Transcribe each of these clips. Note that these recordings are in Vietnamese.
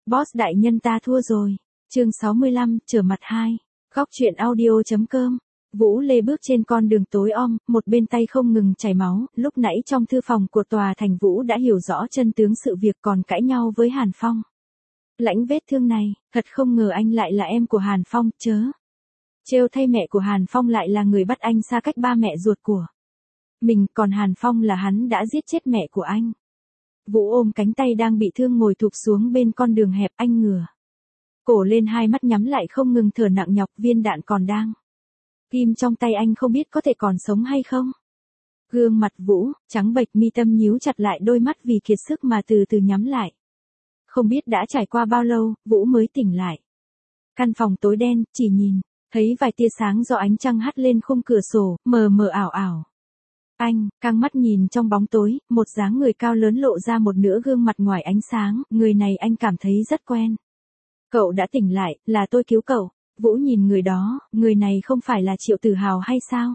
Boss đại nhân ta thua rồi. Chương 65, trở mặt 2. Góc truyện audio.com. Vũ Lê bước trên con đường tối om, một bên tay không ngừng chảy máu, lúc nãy trong thư phòng của tòa thành Vũ đã hiểu rõ chân tướng sự việc còn cãi nhau với Hàn Phong. Lãnh vết thương này, thật không ngờ anh lại là em của Hàn Phong, chớ. Trêu thay mẹ của Hàn Phong lại là người bắt anh xa cách ba mẹ ruột của mình, còn Hàn Phong là hắn đã giết chết mẹ của anh. Vũ ôm cánh tay đang bị thương ngồi thụp xuống bên con đường hẹp, anh ngửa cổ lên, hai mắt nhắm lại không ngừng thở nặng nhọc, viên đạn còn đang kim trong tay anh không biết có thể còn sống hay không. Gương mặt Vũ trắng bệch, mi tâm nhíu chặt lại, đôi mắt vì kiệt sức mà từ từ nhắm lại. Không biết đã trải qua bao lâu, Vũ mới tỉnh lại. Căn phòng tối đen, chỉ nhìn thấy vài tia sáng do ánh trăng hắt lên khung cửa sổ, mờ mờ ảo ảo. Anh căng mắt nhìn trong bóng tối, một dáng người cao lớn lộ ra một nửa gương mặt ngoài ánh sáng, người này anh cảm thấy rất quen. Cậu đã tỉnh lại, là tôi cứu cậu. Vũ nhìn người đó, người này không phải là Triệu Tử Hào hay sao?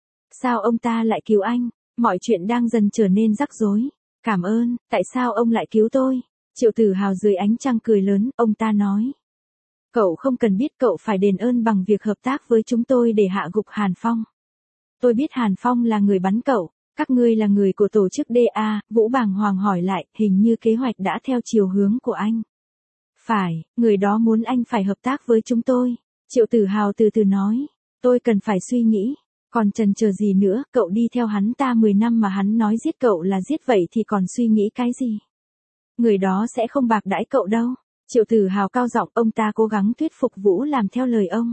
Sao ông ta lại cứu anh? Mọi chuyện đang dần trở nên rắc rối. Cảm ơn, tại sao ông lại cứu tôi? Triệu Tử Hào dưới ánh trăng cười lớn, ông ta nói. Cậu không cần biết, cậu phải đền ơn bằng việc hợp tác với chúng tôi để hạ gục Hàn Phong. Tôi biết Hàn Phong là người bắn cậu, các ngươi là người của tổ chức DA, Vũ bàng hoàng hỏi lại, hình như kế hoạch đã theo chiều hướng của anh. Phải, người đó muốn anh phải hợp tác với chúng tôi. Triệu Tử Hào từ từ nói, tôi cần phải suy nghĩ, còn chần chờ gì nữa, cậu đi theo hắn ta 10 năm mà hắn nói giết cậu là giết, vậy thì còn suy nghĩ cái gì? Người đó sẽ không bạc đãi cậu đâu. Triệu Tử Hào cao giọng, ông ta cố gắng thuyết phục Vũ làm theo lời ông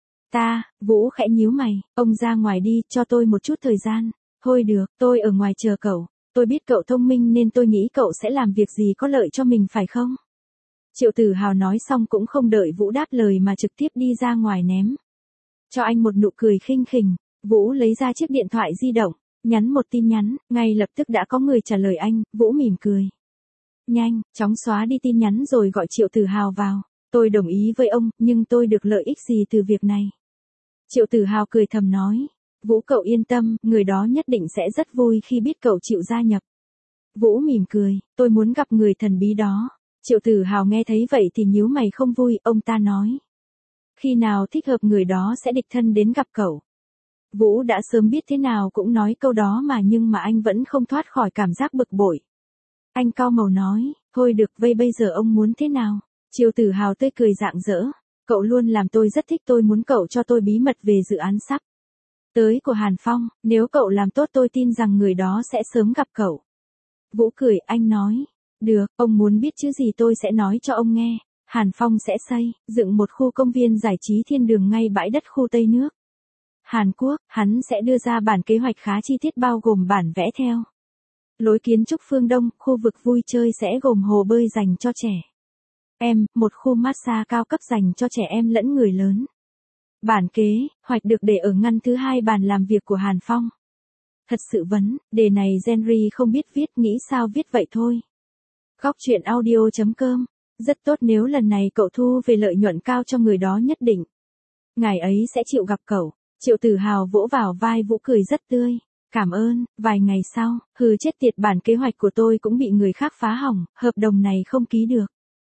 ta. Vũ khẽ nhíu mày, ông ra ngoài đi, cho tôi một chút thời gian. Thôi được, tôi ở ngoài chờ cậu. Tôi biết cậu thông minh nên tôi nghĩ cậu sẽ làm việc gì có lợi cho mình phải không? Triệu Tử Hào nói xong cũng không đợi Vũ đáp lời mà trực tiếp đi ra ngoài, ném cho anh một nụ cười khinh khỉnh. Vũ lấy ra chiếc điện thoại di động, nhắn một tin nhắn, ngay lập tức đã có người trả lời anh. Vũ mỉm cười. Nhanh, chóng xóa đi tin nhắn rồi gọi Triệu Tử Hào vào. Tôi đồng ý với ông, nhưng tôi được lợi ích gì từ việc này? Triệu Tử Hào cười thầm nói. Vũ cậu yên tâm, người đó nhất định sẽ rất vui khi biết cậu chịu gia nhập. Vũ mỉm cười, tôi muốn gặp người thần bí đó. Triệu Tử Hào nghe thấy vậy thì nhíu mày không vui, ông ta nói. Khi nào thích hợp người đó sẽ đích thân đến gặp cậu. Vũ đã sớm biết thế nào cũng nói câu đó mà, nhưng mà anh vẫn không thoát khỏi cảm giác bực bội. Anh cau màu nói, thôi được, vậy bây giờ ông muốn thế nào? Triệu Tử Hào tươi cười rạng rỡ, cậu luôn làm tôi rất thích, tôi muốn cậu cho tôi bí mật về dự án sắp tới của Hàn Phong, nếu cậu làm tốt tôi tin rằng người đó sẽ sớm gặp cậu. Vũ cười, anh nói, được, ông muốn biết chứ gì, tôi sẽ nói cho ông nghe. Hàn Phong sẽ dựng một khu công viên giải trí thiên đường ngay bãi đất khu Tây nước Hàn Quốc, hắn sẽ đưa ra bản kế hoạch khá chi tiết bao gồm bản vẽ theo lối kiến trúc phương Đông, khu vực vui chơi sẽ gồm hồ bơi dành cho trẻ em, một khu massage cao cấp dành cho trẻ em lẫn người lớn. Bản kế hoạch được để ở ngăn thứ hai bàn làm việc của Hàn Phong. Thật sự đề này Henry không biết viết, nghĩ sao viết vậy thôi. Góc truyện audio.com. Rất tốt, nếu lần này cậu thu về lợi nhuận cao cho người đó nhất định ngài ấy sẽ chịu gặp cậu. Triệu Tử Hào vỗ vào vai Vũ cười rất tươi. Cảm ơn. Vài ngày sau, hừ chết tiệt, bản kế hoạch của tôi cũng bị người khác phá hỏng, hợp đồng này không ký được.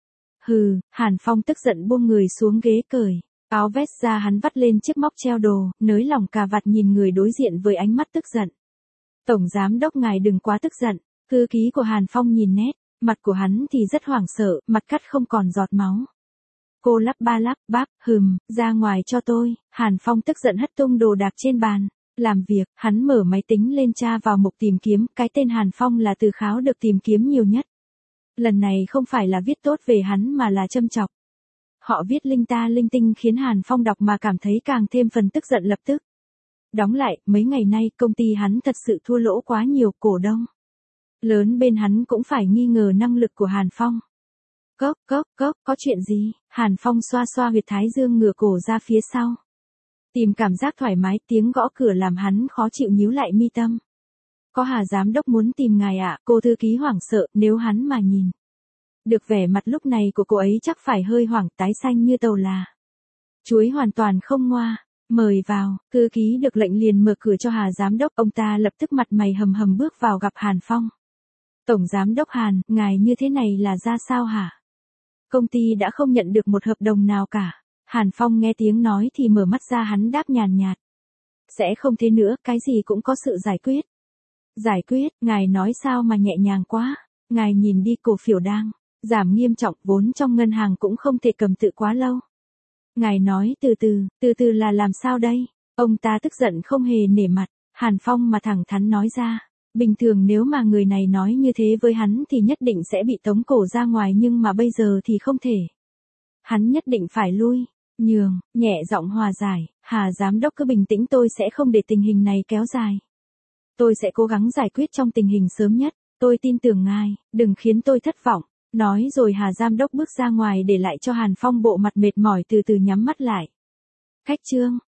Hừ, Hàn Phong tức giận buông người xuống ghế, cởi áo vest ra, hắn vắt lên chiếc móc treo đồ, nới lỏng cà vạt, nhìn người đối diện với ánh mắt tức giận. Tổng giám đốc ngài đừng quá tức giận. Thư ký của Hàn Phong nhìn nét mặt của hắn thì rất hoảng sợ, mặt cắt không còn giọt máu. Cô lắp ba lắp bắp, ra ngoài cho tôi. Hàn Phong tức giận hất tung đồ đạc trên bàn làm việc, hắn mở máy tính lên tra vào mục tìm kiếm, cái tên Hàn Phong là từ khóa được tìm kiếm nhiều nhất. Lần này không phải là viết tốt về hắn mà là châm chọc. Họ viết linh ta linh tinh khiến Hàn Phong đọc mà cảm thấy càng thêm phần tức giận, lập tức đóng lại. Mấy ngày nay công ty hắn thật sự thua lỗ quá nhiều, cổ đông lớn bên hắn cũng phải nghi ngờ năng lực của Hàn Phong. Cốc, có chuyện gì? Hàn Phong xoa xoa huyệt thái dương, ngửa cổ ra phía sau. Tìm cảm giác thoải mái, tiếng gõ cửa làm hắn khó chịu, nhíu lại mi tâm. Có Hà giám đốc muốn tìm ngài ạ. Cô thư ký hoảng sợ, nếu hắn mà nhìn được vẻ mặt lúc này của cô ấy chắc phải hơi hoảng, tái xanh như tàu là chuối, hoàn toàn không ngoa. Mời vào. Thư ký được lệnh liền mở cửa cho Hà giám đốc, ông ta lập tức mặt mày hầm hầm bước vào gặp Hàn Phong. Tổng giám đốc Hàn, ngài như thế này là ra sao hả? Công ty đã không nhận được một hợp đồng nào cả. Hàn Phong nghe tiếng nói thì mở mắt ra, hắn đáp nhàn nhạt. Sẽ không thế nữa, cái gì cũng có sự giải quyết. Giải quyết, ngài nói sao mà nhẹ nhàng quá. Ngài nhìn đi, cổ phiếu đang giảm nghiêm trọng, vốn trong ngân hàng cũng không thể cầm tự quá lâu. Ngài nói từ từ là làm sao đây? Ông ta tức giận không hề nể mặt. Hàn Phong mà thẳng thắn nói ra. Bình thường nếu mà người này nói như thế với hắn thì nhất định sẽ bị tống cổ ra ngoài, nhưng mà bây giờ thì không thể. Hắn nhất định phải lui, nhường, nhẹ giọng hòa giải. Hà giám đốc cứ bình tĩnh, tôi sẽ không để tình hình này kéo dài. Tôi sẽ cố gắng giải quyết trong tình hình sớm nhất. Tôi tin tưởng ngài, đừng khiến tôi thất vọng. Nói rồi Hà giám đốc bước ra ngoài để lại cho Hàn Phong bộ mặt mệt mỏi từ từ nhắm mắt lại. Khách Trương.